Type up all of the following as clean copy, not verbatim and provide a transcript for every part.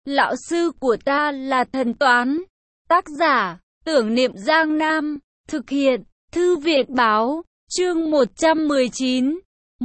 Lão sư của ta là thần toán. Tác giả, Tưởng Niệm Giang Nam. Thực hiện, Thư viện báo. Chương 119.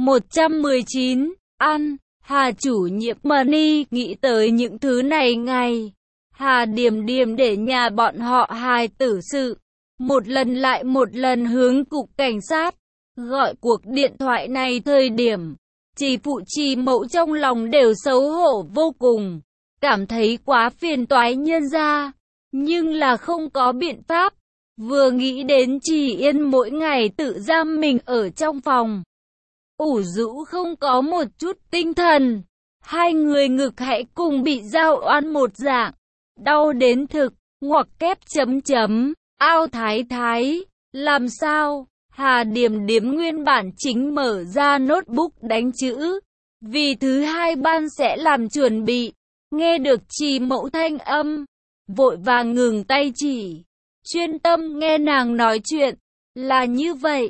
119. Ăn. Hà chủ nhiệm Money nghĩ tới những thứ này ngày. Hà Điềm Điềm để nhà bọn họ hài tử sự. Một lần lại một lần hướng cục cảnh sát. Gọi cuộc điện thoại này thời điểm. Chị phụ chị mẫu trong lòng đều xấu hổ vô cùng. Cảm thấy quá phiền toái nhân ra. Nhưng là không có biện pháp. Vừa nghĩ đến chị Yên mỗi ngày tự giam mình ở trong phòng. ủ rũ không có một chút tinh thần. Hai người ngực hãy cùng bị dao oan một dạng. Đau đến thực, ngoặc kép chấm chấm, ao thái thái. Làm sao? Hà Điềm Điềm nguyên bản chính mở ra notebook đánh chữ. Vì thứ hai ban sẽ làm chuẩn bị. Nghe được chị mẫu thanh âm. Vội vàng ngừng tay chỉ. Chuyên tâm nghe nàng nói chuyện. Là như vậy,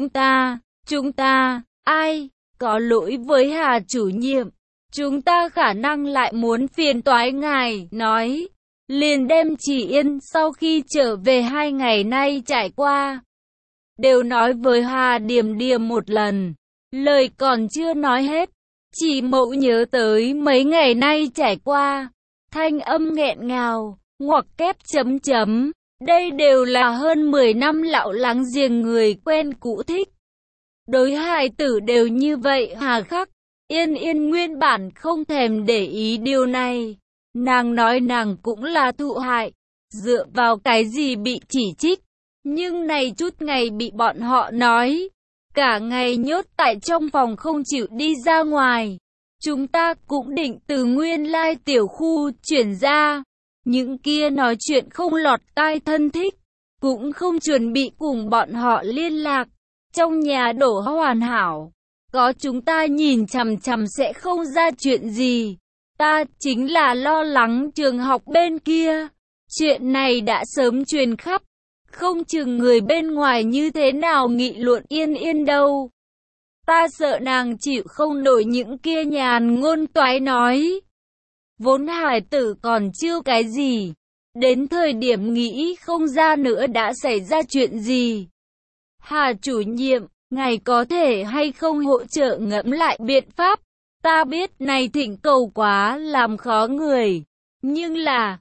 chúng ta, ai, có lỗi với Hà chủ nhiệm. Chúng ta khả năng lại muốn phiền toái ngài, nói. Liền đem chị Yên sau khi trở về 2 ngày nay trải qua. Đều nói với Hà Điềm Điềm một lần. Lời còn chưa nói hết. Chị mẫu nhớ tới mấy ngày nay trải qua. Thanh âm nghẹn ngào, ngoặc kép chấm chấm. Đây đều là hơn 10 năm lão láng giềng người quen cũ thích. Đối hài tử đều như vậy hà khắc. Yên Yên nguyên bản không thèm để ý điều này. Nàng nói nàng cũng là thụ hại. Dựa vào cái gì bị chỉ trích. Nhưng này chút ngày bị bọn họ nói. Cả ngày nhốt tại trong phòng không chịu đi ra ngoài. Chúng ta cũng định từ nguyên lai tiểu khu chuyển ra. Những kia nói chuyện không lọt tai thân thích. Cũng không chuẩn bị cùng bọn họ liên lạc. Trong nhà đổ hoàn hảo. Có chúng ta nhìn chằm chằm sẽ không ra chuyện gì. Ta chính là lo lắng trường học bên kia. Chuyện này đã sớm truyền khắp. Không chừng người bên ngoài như thế nào nghị luận Yên Yên đâu. Ta sợ nàng chịu không nổi những kia nhàn ngôn toái nói. Vốn hài tử còn chưa cái gì. Đến thời điểm nghĩ không ra nữa đã xảy ra chuyện gì. Hà chủ nhiệm, ngài có thể hay không hỗ trợ ngẫm lại biện pháp. Ta biết này thỉnh cầu quá làm khó người. Nhưng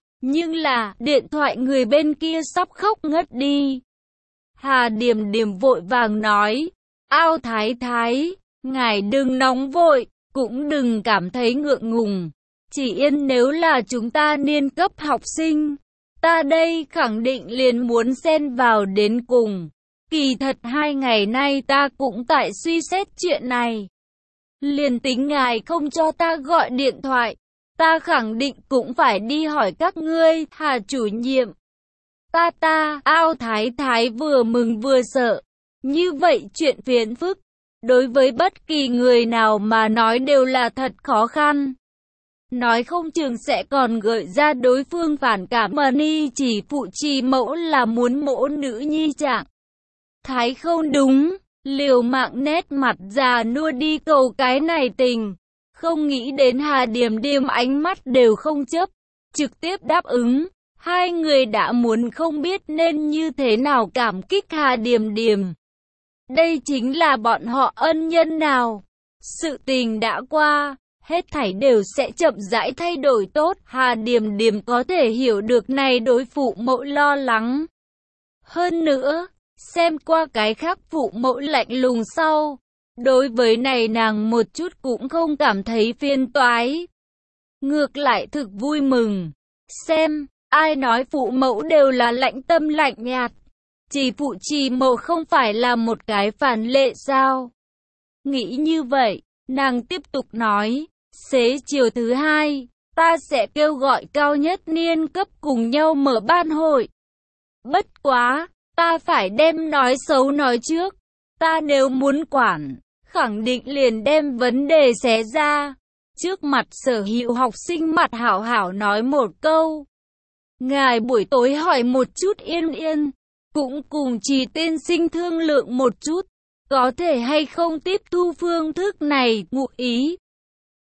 là, điện thoại người bên kia sắp khóc ngất đi. Hà Điềm Điềm vội vàng nói, ao thái thái, ngài đừng nóng vội, cũng đừng cảm thấy ngượng ngùng. Chỉ Yên nếu là chúng ta niên cấp học sinh, ta đây khẳng định liền muốn xen vào đến cùng. Kỳ thật 2 ngày nay ta cũng tại suy xét chuyện này. Liền tính ngài không cho ta gọi điện thoại, ta khẳng định cũng phải đi hỏi các ngươi, Hà chủ nhiệm. Ao thái thái vừa mừng vừa sợ. Như vậy chuyện phiền phức, đối với bất kỳ người nào mà nói đều là thật khó khăn. Nói không chừng sẽ còn gợi ra đối phương phản cảm Money chỉ phụ trì mẫu là muốn mỗ nữ nhi trạng. Thái không đúng, liều mạng nét mặt già nua đi cầu cái này tình. Không nghĩ đến Hà Điềm Điềm ánh mắt đều không chấp, trực tiếp đáp ứng. Hai người đã muốn không biết nên như thế nào cảm kích Hà Điềm Điềm. Đây chính là bọn họ ân nhân nào. Sự tình đã qua, hết thảy đều sẽ chậm rãi thay đổi tốt. Hà Điềm Điềm có thể hiểu được này đối phụ mẫu lo lắng. Hơn nữa, xem qua cái khác phụ mẫu lạnh lùng sau. Đối với này nàng một chút cũng không cảm thấy phiền toái. Ngược lại thực vui mừng. Xem, ai nói phụ mẫu đều là lạnh tâm lạnh nhạt. Chỉ phụ trì mẫu không phải là một cái phản lệ sao? Nghĩ như vậy, nàng tiếp tục nói. Xế chiều thứ 2, ta sẽ kêu gọi cao nhất niên cấp cùng nhau mở ban hội. Bất quá, ta phải đem nói xấu nói trước. Ta nếu muốn quản, khẳng định liền đem vấn đề xé ra. Trước mặt sở hữu học sinh mặt hảo hảo nói một câu. Ngài buổi tối hỏi một chút Yên Yên, cũng cùng Trì tiên sinh thương lượng một chút. Có thể hay không tiếp thu phương thức này, ngụ ý.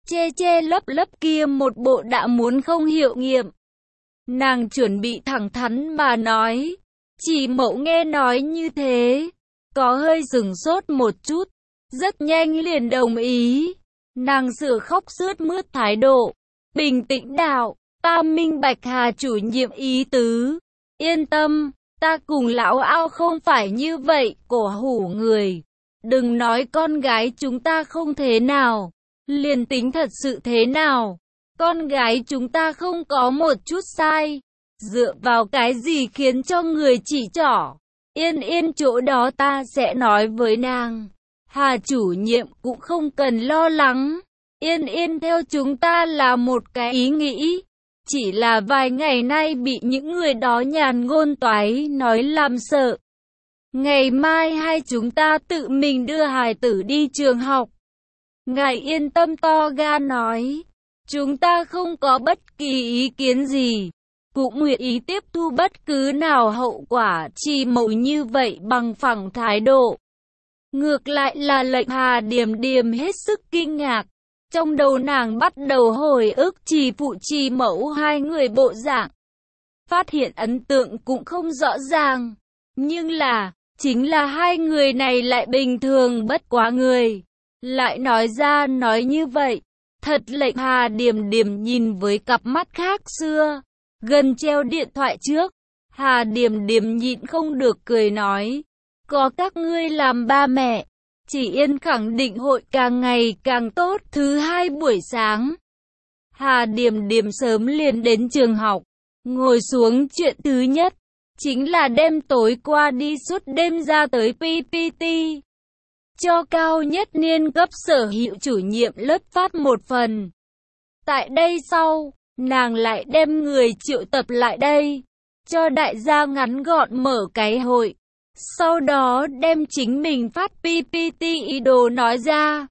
che che lấp lấp kia một bộ đã muốn không hiệu nghiệm. Nàng chuẩn bị thẳng thắn mà nói. Chỉ Mậu nghe nói như thế, có hơi sửng sốt một chút, rất nhanh liền đồng ý. Nàng sửa khóc sướt mướt thái độ, bình tĩnh đạo, ta minh bạch Hà chủ nhiệm ý tứ. Yên tâm, ta cùng lão ao không phải như vậy, cổ hủ người. Đừng nói con gái chúng ta không thế nào, liền tính thật sự thế nào. Con gái chúng ta không có một chút sai. Dựa vào cái gì khiến cho người chỉ trỏ? Yên Yên chỗ đó ta sẽ nói với nàng. Hà chủ nhiệm cũng không cần lo lắng. Yên Yên theo chúng ta là một cái ý nghĩ. Chỉ là vài ngày nay bị những người đó nhàn ngôn toái nói làm sợ. Ngày mai hai chúng ta tự mình đưa hài tử đi trường học. Ngài yên tâm, to gan nói. Chúng ta không có bất kỳ ý kiến gì. Cũng nguyện ý tiếp thu bất cứ nào hậu quả. Chỉ Mậu như vậy bằng phẳng thái độ. Ngược lại là Lệnh Hà Điềm Điềm hết sức kinh ngạc. Trong đầu nàng bắt đầu hồi ức Trì Phụ Trì Mẫu hai người bộ dạng. Phát hiện ấn tượng cũng không rõ ràng. Nhưng là, chính là hai người này lại bình thường bất quá người. Lại nói ra nói như vậy. Thật Lệnh Hà Điềm Điềm nhìn với cặp mắt khác xưa. Gần treo điện thoại trước. Hà Điềm Điềm nhịn không được cười nói. Có các ngươi làm ba mẹ. Chỉ Yên khẳng định hội càng ngày càng tốt. Thứ hai buổi sáng, Hà Điềm Điềm sớm liền đến trường học. Ngồi xuống chuyện thứ nhất chính là đêm tối qua đi suốt đêm ra tới PPT. Cho cao nhất niên cấp sở hữu chủ nhiệm lớp phát một phần. Tại đây sau, nàng lại đem người triệu tập lại đây. Cho đại gia ngắn gọn mở cái hội. Sau đó đem chính mình phát PPT ý đồ nói ra.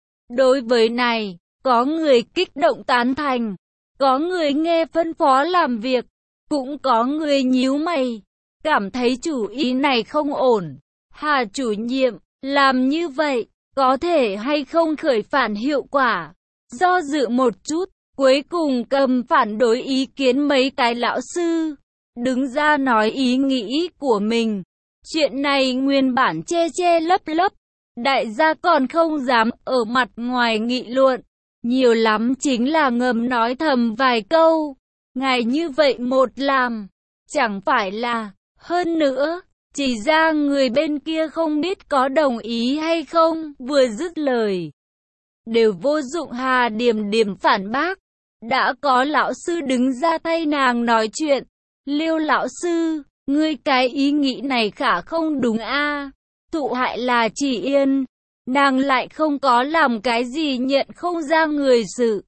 Đối với này, có người kích động tán thành, có người nghe phân phó làm việc, cũng có người nhíu mày, cảm thấy chủ ý này không ổn. Hà chủ nhiệm, làm như vậy, có thể hay không khởi phản hiệu quả? Do dự một chút, cuối cùng cầm phản đối ý kiến mấy cái lão sư, đứng ra nói ý nghĩ của mình. Chuyện này nguyên bản che che lấp lấp, đại gia còn không dám ở mặt ngoài nghị luận, nhiều lắm chính là ngầm nói thầm vài câu. Ngài như vậy một làm, chẳng phải là, hơn nữa, chỉ ra người bên kia không biết có đồng ý hay không, vừa dứt lời. Đều vô dụng. Hà Điềm Điềm phản bác, đã có lão sư đứng ra thay nàng nói chuyện. Liêu lão sư, ngươi cái ý nghĩ này khả không đúng a. Thụ hại là Chỉ Yên, nàng lại không có làm cái gì nhận không ra người sự.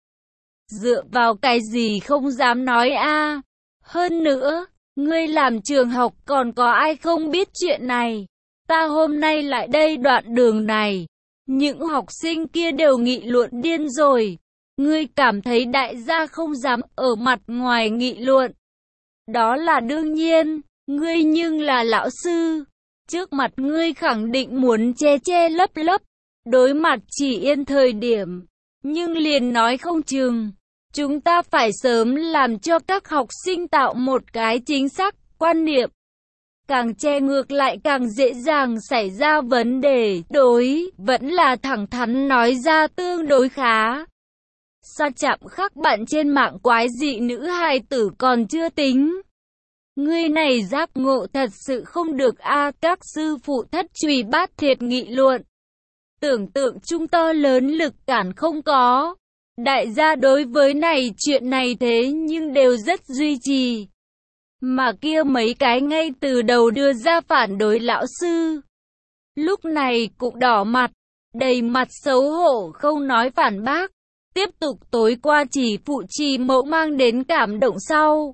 Dựa vào cái gì không dám nói a? Hơn nữa, ngươi làm trường học còn có ai không biết chuyện này? Ta hôm nay lại đây đoạn đường này, những học sinh kia đều nghị luận điên rồi. Ngươi cảm thấy đại gia không dám ở mặt ngoài nghị luận? Đó là đương nhiên. Ngươi nhưng là lão sư, trước mặt ngươi khẳng định muốn che che lấp lấp, đối mặt Chỉ Yên thời điểm, nhưng liền nói không chừng. Chúng ta phải sớm làm cho các học sinh tạo một cái chính xác quan niệm. Càng che ngược lại càng dễ dàng xảy ra vấn đề. Đối, vẫn là thẳng thắn nói ra tương đối khá. Sa chạm khắc bạn trên mạng quái dị nữ hài tử còn chưa tính. Ngươi này giác ngộ thật sự không được a. Các sư phụ thất trùy bát thiệt nghị luận. Tưởng tượng chung to lớn lực cản không có. Đại gia đối với này chuyện này thế nhưng đều rất duy trì. Mà kia mấy cái ngay từ đầu đưa ra phản đối lão sư, lúc này cũng đỏ mặt, đầy mặt xấu hổ không nói phản bác. Tiếp tục tối qua Chỉ Phụ Trì Mẫu mang đến cảm động sau.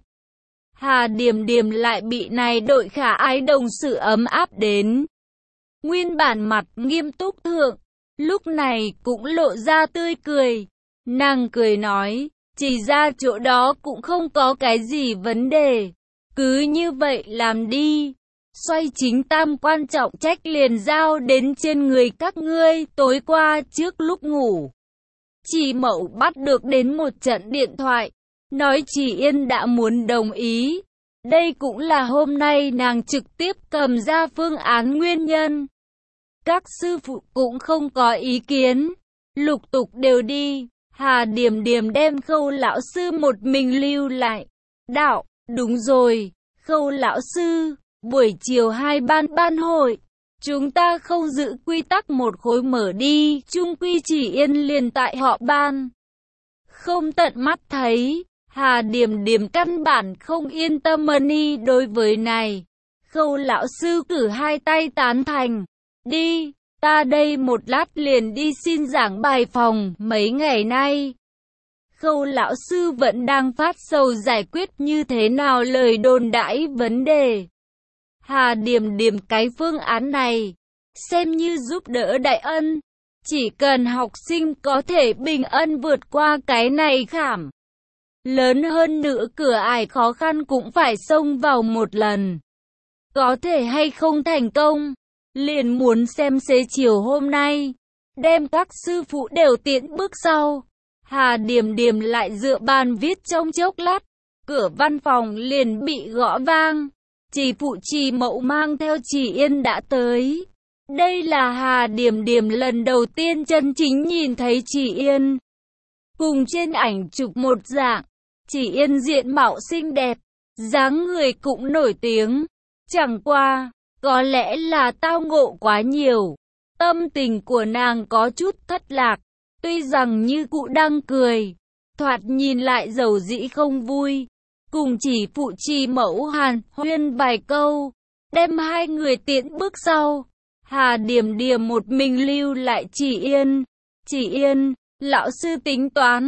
Hà Điềm Điềm lại bị này đội khả ái đồng sự ấm áp đến. Nguyên bản mặt nghiêm túc thượng, lúc này cũng lộ ra tươi cười. Nàng cười nói, chỉ ra chỗ đó cũng không có cái gì vấn đề. Cứ như vậy làm đi. Xoay chính tam quan trọng trách liền giao đến trên người các ngươi. Tối qua trước lúc ngủ, Chị Mậu bắt được đến một trận điện thoại, nói chị Yên đã muốn đồng ý. Đây cũng là hôm nay nàng trực tiếp cầm ra phương án nguyên nhân. Các sư phụ cũng không có ý kiến, lục tục đều đi. Hà Điềm Điềm đem Khâu lão sư một mình lưu lại. Đạo, đúng rồi, Khâu lão sư, buổi chiều hai ban hội, chúng ta không giữ quy tắc một khối mở đi, chung quy chỉ Yên liền tại họ ban. Không tận mắt thấy, Hà Điềm Điềm căn bản không yên tâm ni đối với này. Khâu lão sư cử hai tay tán thành. Đi, ta đây một lát liền đi xin giảng bài phòng. Mấy ngày nay, Khâu lão sư vẫn đang phát sầu giải quyết như thế nào lời đồn đãi vấn đề. Hà Điềm Điềm cái phương án này, xem như giúp đỡ đại ân. Chỉ cần học sinh có thể bình ân vượt qua cái này khảm. Lớn hơn nữa cửa ải khó khăn cũng phải xông vào một lần. Có thể hay không thành công, liền muốn xem xế chiều hôm nay. Đem các sư phụ đều tiễn bước sau. Hà Điềm Điềm lại dựa bàn viết trong chốc lát. Cửa văn phòng liền bị gõ vang. Chị phụ Trì Mậu mang theo chị Yên đã tới. Đây là Hà Điềm Điềm lần đầu tiên chân chính nhìn thấy chị Yên. Cùng trên ảnh chụp một dạng, chị Yên diện mạo xinh đẹp, dáng người cũng nổi tiếng. Chẳng qua, có lẽ là tao ngộ quá nhiều. Tâm tình của nàng có chút thất lạc. Tuy rằng như cụ đang cười, thoạt nhìn lại dầu dĩ không vui. Cùng chỉ phụ Trì Mẫu hàn huyên vài câu, đem hai người tiễn bước sau. Hà Điềm Điềm một mình lưu lại chị Yên. Chị Yên, lão sư tính toán,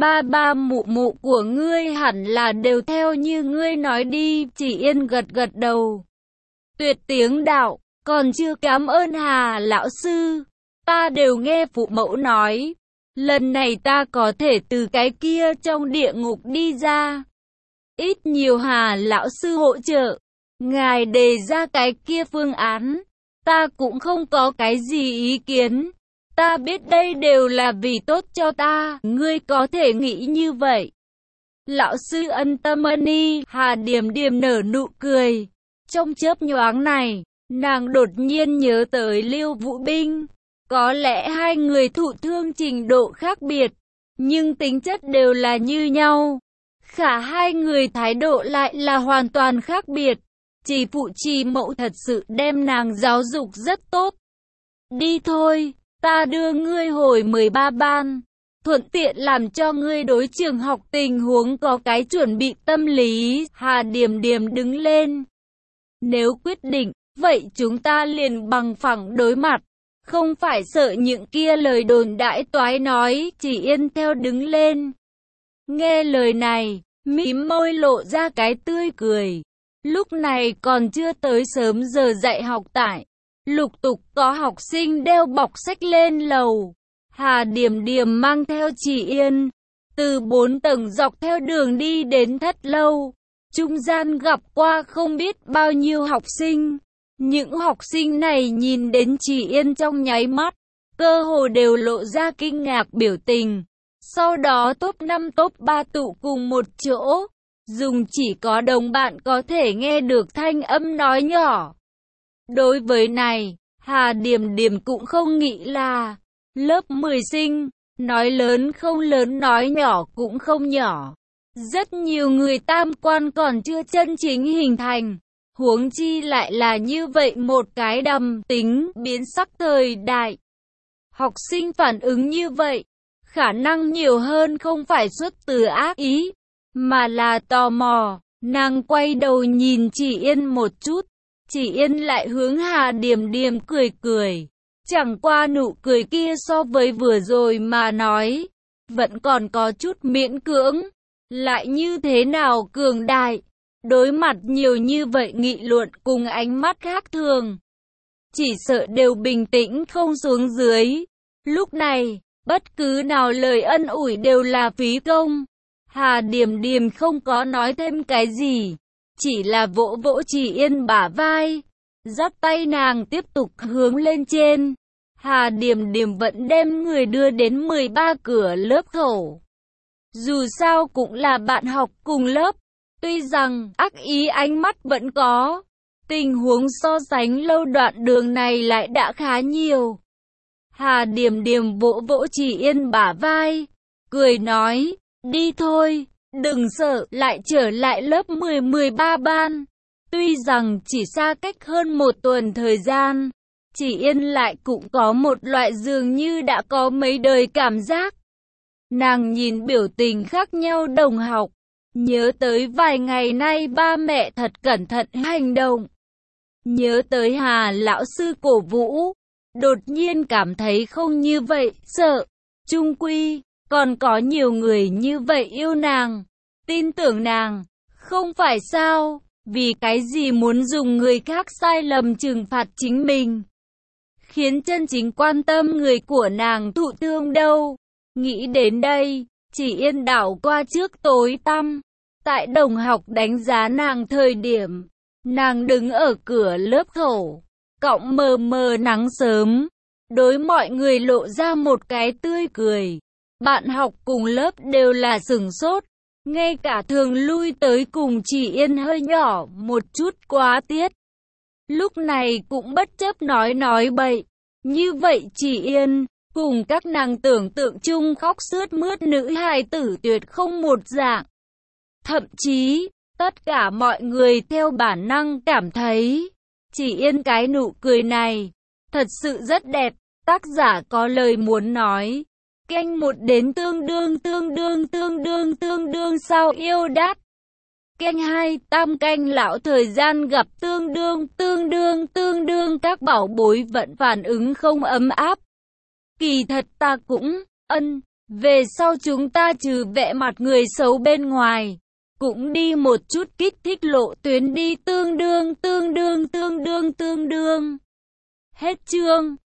ba mụ mụ của ngươi hẳn là đều theo như ngươi nói đi. Chị Yên gật gật đầu. Tuyệt tiếng đạo, còn chưa cảm ơn Hà lão sư. Ta đều nghe phụ mẫu nói, lần này ta có thể từ cái kia trong địa ngục đi ra. Ít nhiều Hà lão sư hỗ trợ, ngài đề ra cái kia phương án, ta cũng không có cái gì ý kiến. Ta biết đây đều là vì tốt cho ta, ngươi có thể nghĩ như vậy. Lão sư ân tâm ni. Hà Điềm Điềm nở nụ cười. Trong chớp nhoáng này, nàng đột nhiên nhớ tới Lưu Vũ Binh. Có lẽ hai người thụ thương trình độ khác biệt, nhưng tính chất đều là như nhau. Khả hai người thái độ lại là hoàn toàn khác biệt. Chỉ phụ Trì Mậu thật sự đem nàng giáo dục rất tốt. Đi thôi, ta đưa ngươi hồi 13 ban, thuận tiện làm cho ngươi đối trường học tình huống có cái chuẩn bị tâm lý. Hà Điềm Điềm đứng lên. Nếu quyết định, vậy chúng ta liền bằng phẳng đối mặt. Không phải sợ những kia lời đồn đãi toái nói. Chỉ Yên theo đứng lên. Nghe lời này, mím môi lộ ra cái tươi cười. Lúc này còn chưa tới sớm giờ dạy học tại. Lục tục có học sinh đeo bọc sách lên lầu. Hà Điềm Điềm mang theo chị Yên, từ 4 tầng dọc theo đường đi đến thất lâu. Trung gian gặp qua không biết bao nhiêu học sinh. Những học sinh này nhìn đến chị Yên trong nháy mắt, cơ hồ đều lộ ra kinh ngạc biểu tình. Sau đó top 5 top 3 tụ cùng một chỗ, dùng chỉ có đồng bạn có thể nghe được thanh âm nói nhỏ. Đối với này, Hà Điềm Điềm cũng không nghĩ là lớp 10 sinh, nói lớn không lớn, nói nhỏ cũng không nhỏ. Rất nhiều người tam quan còn chưa chân chính hình thành, huống chi lại là như vậy một cái đầm tính biến sắc thời đại. Học sinh phản ứng như vậy, khả năng nhiều hơn không phải xuất từ ác ý, mà là tò mò. Nàng quay đầu nhìn chị Yên một chút, chị Yên lại hướng Hà Điềm Điềm cười cười. Chẳng qua nụ cười kia so với vừa rồi mà nói, vẫn còn có chút miễn cưỡng. Lại như thế nào cường đại, đối mặt nhiều như vậy nghị luận cùng ánh mắt khác thường, chỉ sợ đều bình tĩnh không xuống dưới. Lúc này, bất cứ nào lời ân ủi đều là phí công. Hà Điềm Điềm không có nói thêm cái gì, chỉ là vỗ vỗ chị Yên bả vai, dắt tay nàng tiếp tục hướng lên trên. Hà Điềm Điềm vẫn đem người đưa đến 13 cửa lớp khẩu. Dù sao cũng là bạn học cùng lớp, tuy rằng ác ý ánh mắt vẫn có, tình huống so sánh lâu đoạn đường này lại đã khá nhiều. Hà Điềm Điềm vỗ vỗ Chỉ Yên bả vai, cười nói, đi thôi, đừng sợ, lại trở lại lớp 10-13 ban. Tuy rằng chỉ xa cách hơn 1 tuần thời gian, Chỉ Yên lại cũng có một loại dường như đã có mấy đời cảm giác. Nàng nhìn biểu tình khác nhau đồng học, nhớ tới vài ngày nay ba mẹ thật cẩn thận hành động. Nhớ tới Hà lão sư cổ vũ, đột nhiên cảm thấy không như vậy, sợ. Chung quy, còn có nhiều người như vậy yêu nàng, tin tưởng nàng, không phải sao, vì cái gì muốn dùng người khác sai lầm trừng phạt chính mình. Khiến chân chính quan tâm người của nàng thụ thương đâu. Nghĩ đến đây, Chỉ Yên đảo qua trước tối tăm. Tại đồng học đánh giá nàng thời điểm, nàng đứng ở cửa lớp khẩu, cọng mờ mờ nắng sớm, đối mọi người lộ ra một cái tươi cười. Bạn học cùng lớp đều là sửng sốt, ngay cả thường lui tới cùng Chỉ Yên hơi nhỏ một chút quá tiết. Lúc này cũng bất chấp nói bậy, như vậy Chỉ Yên cùng các nàng tưởng tượng chung khóc sướt mướt nữ hài tử tuyệt không một dạng. Thậm chí, tất cả mọi người theo bản năng cảm thấy, Chỉ Yên cái nụ cười này, thật sự rất đẹp. Tác giả có lời muốn nói, canh 1 đến tương đương sao yêu đát. Canh 2 tam canh lão thời gian gặp tương đương các bảo bối vẫn phản ứng không ấm áp. Kỳ thật ta cũng, về sau chúng ta trừ vẽ mặt người xấu bên ngoài, cũng đi một chút kích thích lộ tuyến đi tương đương. Hết chương.